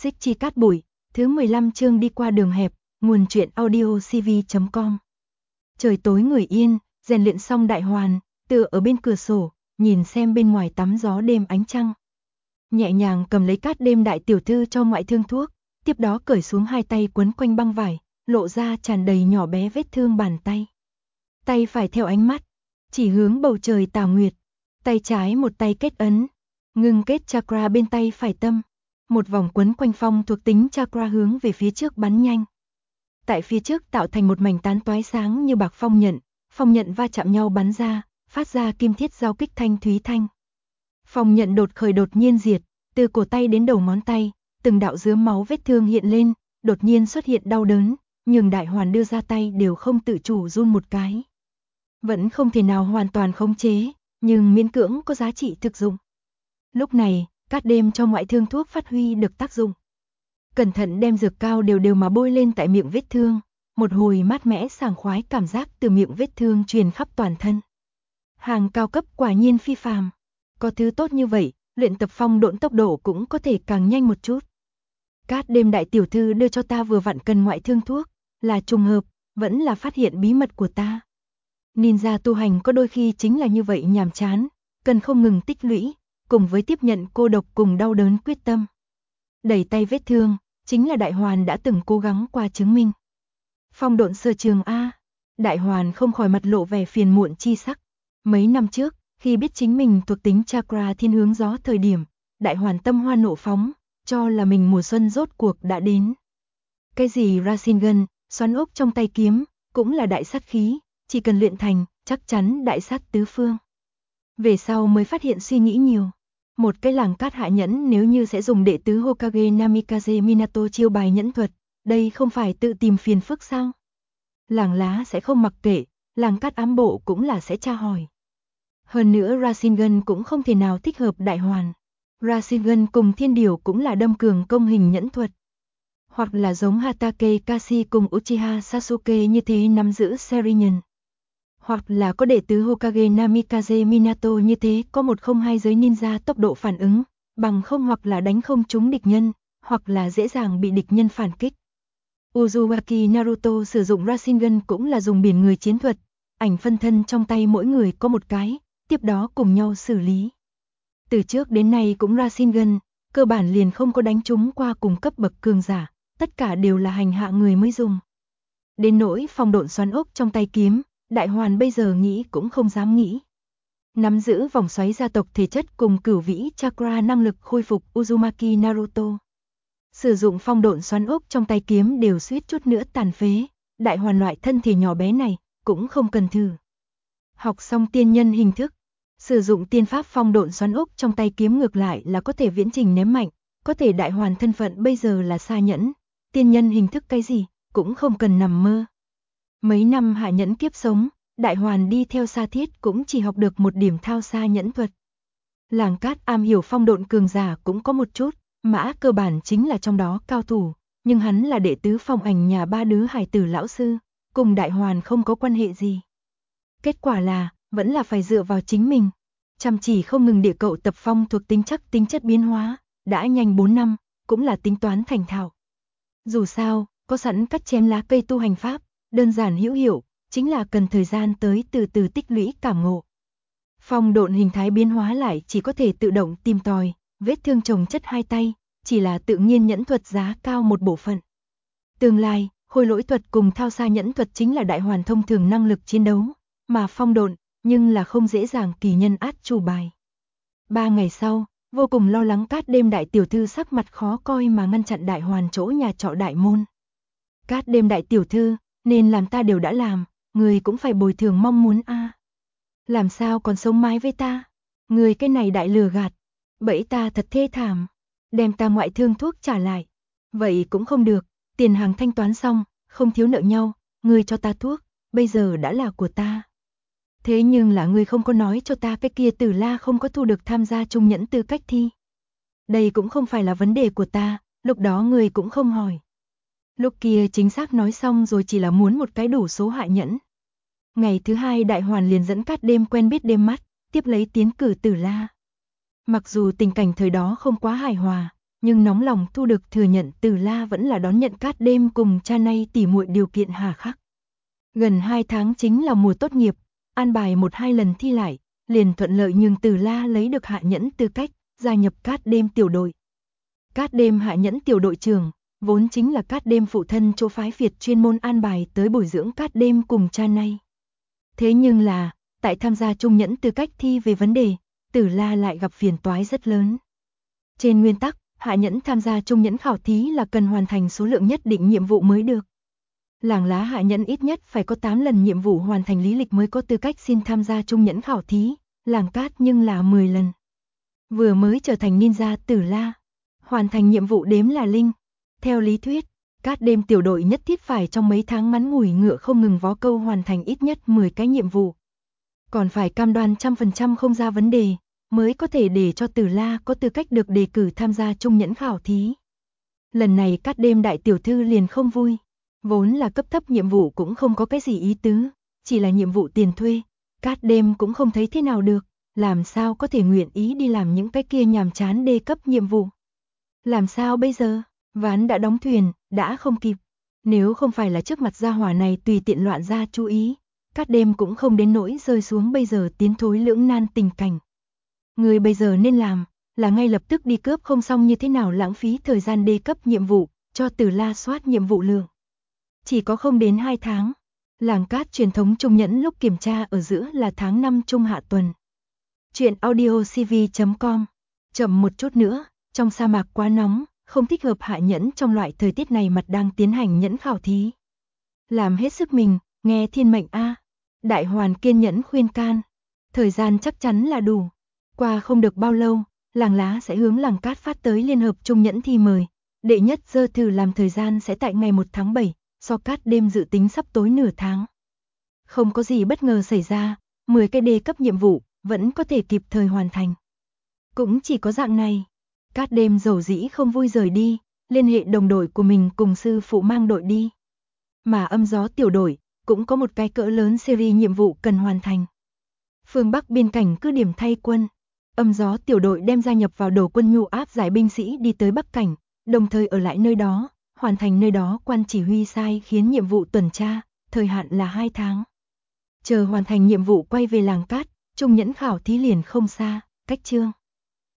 Xích chi cát bụi, thứ 15 chương đi qua đường hẹp, nguồn truyện audio cv.com. Trời tối người yên, rèn luyện xong Đại Hoàn, tựa ở bên cửa sổ, nhìn xem bên ngoài tắm gió đêm ánh trăng. Nhẹ nhàng cầm lấy cát đêm đại tiểu thư cho ngoại thương thuốc, tiếp đó cởi xuống hai tay quấn quanh băng vải, lộ ra tràn đầy nhỏ bé vết thương bàn tay. Tay phải theo ánh mắt, chỉ hướng bầu trời tà nguyệt, tay trái một tay kết ấn, ngưng kết chakra bên tay phải tâm. Một vòng quấn quanh phong thuộc tính chakra hướng về phía trước bắn nhanh. Tại phía trước tạo thành một mảnh tán toái sáng như bạc phong nhận va chạm nhau bắn ra, phát ra kim thiết giao kích thanh thúy thanh. Phong nhận đột khởi đột nhiên diệt, từ cổ tay đến đầu ngón tay, từng đạo dướm máu vết thương hiện lên, đột nhiên xuất hiện đau đớn, nhưng Đại Hoàn đưa ra tay đều không tự chủ run một cái. Vẫn không thể nào hoàn toàn khống chế, nhưng miễn cưỡng có giá trị thực dụng. Lúc này, cát đêm cho ngoại thương thuốc phát huy được tác dụng. Cẩn thận đem dược cao đều mà bôi lên tại miệng vết thương, một hồi mát mẻ sảng khoái cảm giác từ miệng vết thương truyền khắp toàn thân. Hàng cao cấp quả nhiên phi phàm, có thứ tốt như vậy, luyện tập phong độn tốc độ cũng có thể càng nhanh một chút. Cát đêm đại tiểu thư đưa cho ta vừa vặn cần ngoại thương thuốc, là trùng hợp, vẫn là phát hiện bí mật của ta. Ninja tu hành có đôi khi chính là như vậy nhàm chán, cần không ngừng tích lũy, cùng với tiếp nhận cô độc cùng đau đớn quyết tâm. Đẩy tay vết thương, chính là Đại Hoàn đã từng cố gắng qua chứng minh. Phong độn sở trường A, Đại Hoàn không khỏi mặt lộ vẻ phiền muộn chi sắc. Mấy năm trước, khi biết chính mình thuộc tính chakra thiên hướng gió thời điểm, Đại Hoàn tâm hoa nộ phóng, cho là mình mùa xuân rốt cuộc đã đến. Cái gì Rasengan, xoắn ốc trong tay kiếm, cũng là đại sát khí, chỉ cần luyện thành, chắc chắn đại sát tứ phương. Về sau mới phát hiện suy nghĩ nhiều. Một cái làng cát hạ nhẫn nếu như sẽ dùng đệ tứ Hokage Namikaze Minato chiêu bài nhẫn thuật, đây không phải tự tìm phiền phức sao? Làng lá sẽ không mặc kệ, làng cát ám bộ cũng là sẽ tra hỏi. Hơn nữa Rasengan cũng không thể nào thích hợp Đại Hoàn. Rasengan cùng thiên điều cũng là đâm cường công hình nhẫn thuật. Hoặc là giống Hatake Kashi cùng Uchiha Sasuke như thế nắm giữ Sharingan. Hoặc là có đệ tứ Hokage Namikaze Minato như thế có 102 giới ninja tốc độ phản ứng, bằng không hoặc là đánh không trúng địch nhân, hoặc là dễ dàng bị địch nhân phản kích. Uzumaki Naruto sử dụng Rasengan cũng là dùng biển người chiến thuật, ảnh phân thân trong tay mỗi người có một cái, tiếp đó cùng nhau xử lý. Từ trước đến nay cũng Rasengan, cơ bản liền không có đánh trúng qua cùng cấp bậc cường giả, tất cả đều là hành hạ người mới dùng. Đến nỗi phong độn xoắn ốc trong tay kiếm, Đại Hoàn bây giờ nghĩ cũng không dám nghĩ. Nắm giữ vòng xoáy gia tộc thể chất cùng cửu vĩ chakra năng lực khôi phục Uzumaki Naruto. Sử dụng phong độn xoắn ốc trong tay kiếm đều suýt chút nữa tàn phế, Đại Hoàn loại thân thể nhỏ bé này, cũng không cần thử. Học xong tiên nhân hình thức, sử dụng tiên pháp phong độn xoắn ốc trong tay kiếm ngược lại là có thể viễn trình ném mạnh, có thể Đại Hoàn thân phận bây giờ là xa nhẫn, tiên nhân hình thức cái gì, cũng không cần nằm mơ. Mấy năm hạ nhẫn kiếp sống, Đại Hoàn đi theo Sa Thiết cũng chỉ học được một điểm thao xa nhẫn thuật. Làng cát am hiểu phong độn cường giả cũng có một chút, Mã cơ bản chính là trong đó cao thủ, nhưng hắn là đệ tứ phong ảnh nhà ba đứa hải tử lão sư, cùng Đại Hoàn không có quan hệ gì. Kết quả là, vẫn là phải dựa vào chính mình, chăm chỉ không ngừng địa cậu tập phong thuộc tính chất biến hóa, đã nhanh 4 năm, cũng là tính toán thành thạo. Dù sao, có sẵn cắt chém lá cây tu hành pháp, đơn giản hữu hiệu, chính là cần thời gian tới từ từ tích lũy cảm ngộ. Phong độn hình thái biến hóa lại chỉ có thể tự động tìm tòi, vết thương chồng chất hai tay, chỉ là tự nhiên nhẫn thuật giá cao một bộ phận. Tương lai, khôi lỗi thuật cùng thao xa nhẫn thuật chính là Đại Hoàn thông thường năng lực chiến đấu, mà phong độn, nhưng là không dễ dàng kỳ nhân át chủ bài. 3 ngày sau, vô cùng lo lắng cát đêm đại tiểu thư sắc mặt khó coi mà ngăn chặn Đại Hoàn chỗ nhà trọ đại môn. Cát đêm đại tiểu thư, nên làm ta đều đã làm, người cũng phải bồi thường mong muốn a. Làm sao còn sống mái với ta? Người cái này đại lừa gạt, bẫy ta thật thê thảm, đem ta ngoại thương thuốc trả lại. Vậy cũng không được, tiền hàng thanh toán xong, không thiếu nợ nhau, người cho ta thuốc, bây giờ đã là của ta. Thế nhưng là người không có nói cho ta cái kia Tử La không có thu được tham gia trung nhẫn tư cách thi. Đây cũng không phải là vấn đề của ta, lúc đó người cũng không hỏi. Lúc kia chính xác nói xong rồi chỉ là muốn một cái đủ số hạ nhẫn. Ngày thứ hai Đại Hoàn liền dẫn cát đêm quen biết đêm mắt, tiếp lấy tiến cử Tử La. Mặc dù tình cảnh thời đó không quá hài hòa, nhưng nóng lòng thu được thừa nhận Từ La vẫn là đón nhận Cát Đêm cùng cha nay tỉ muội điều kiện hà khắc. Gần 2 tháng chính là mùa tốt nghiệp, an bài 1-2 lần thi lại, liền thuận lợi nhưng Từ La lấy được Hạ Nhẫn tư cách, gia nhập Cát Đêm tiểu đội. Cát Đêm Hạ Nhẫn tiểu đội trưởng, vốn chính là Cát Đêm phụ thân chỗ phái Việt chuyên môn an bài tới bồi dưỡng Cát Đêm cùng cha nay. Thế nhưng là, tại tham gia trung nhẫn tư cách thi về vấn đề, Từ La lại gặp phiền toái rất lớn. Trên nguyên tắc, Hạ Nhẫn tham gia trung nhẫn khảo thí là cần hoàn thành số lượng nhất định nhiệm vụ mới được. Làng Lá Hạ Nhẫn ít nhất phải có 8 lần nhiệm vụ hoàn thành lý lịch mới có tư cách xin tham gia trung nhẫn khảo thí, làng Cát nhưng là 10 lần. Vừa mới trở thành ninja Từ La, hoàn thành nhiệm vụ đếm là linh. Theo lý thuyết, Cát Đêm tiểu đội nhất thiết phải trong mấy tháng ngắn ngủi ngựa không ngừng vó câu hoàn thành ít nhất 10 cái nhiệm vụ. Còn phải cam đoan 100% không ra vấn đề, mới có thể để cho Từ La có tư cách được đề cử tham gia trung nhẫn khảo thí. Lần này Cát Đêm đại tiểu thư liền không vui, vốn là cấp thấp nhiệm vụ cũng không có cái gì ý tứ, chỉ là nhiệm vụ tiền thuê, Cát Đêm cũng không thấy thế nào được, làm sao có thể nguyện ý đi làm những cái kia nhàm chán đê cấp nhiệm vụ. Làm sao bây giờ, ván đã đóng thuyền, đã không kịp, nếu không phải là trước mặt gia hỏa này tùy tiện loạn ra chú ý, Cát Đêm cũng không đến nỗi rơi xuống bây giờ tiến thối lưỡng nan tình cảnh. Người bây giờ nên làm, là ngay lập tức đi cướp không xong như thế nào lãng phí thời gian đê cấp nhiệm vụ, cho Từ La soát nhiệm vụ lượng. Chỉ có không đến 2 tháng, làng Cát truyền thống trung nhẫn lúc kiểm tra ở giữa là tháng 5 trung hạ tuần. Chuyện audio cv.com. Chậm một chút nữa, trong sa mạc quá nóng, không thích hợp Hạ Nhẫn trong loại thời tiết này mặt đang tiến hành nhẫn khảo thí. Làm hết sức mình, nghe thiên mệnh a. Đại Hoàn kiên nhẫn khuyên can. Thời gian chắc chắn là đủ. Qua không được bao lâu, làng Lá sẽ hướng làng Cát phát tới liên hợp trung nhẫn thi mời. Đệ nhất dơ thử làm thời gian sẽ tại ngày 1 tháng 7, so Cát Đêm dự tính sắp tối nửa tháng. Không có gì bất ngờ xảy ra, 10 cái đề cấp nhiệm vụ vẫn có thể kịp thời hoàn thành. Cũng chỉ có dạng này, Cát Đêm dầu dĩ không vui rời đi, liên hệ đồng đội của mình cùng sư phụ mang đội đi. Mà Âm Gió tiểu đội cũng có một cái cỡ lớn series nhiệm vụ cần hoàn thành. Phương Bắc biên cảnh cứ điểm thay quân, Âm Gió tiểu đội đem gia nhập vào đồ quân nhu áp giải binh sĩ đi tới Bắc cảnh, đồng thời ở lại nơi đó, hoàn thành nơi đó quan chỉ huy sai khiến nhiệm vụ tuần tra, thời hạn là 2 tháng. Chờ hoàn thành nhiệm vụ quay về làng Cát, trung nhẫn khảo thí liền không xa, cách chương.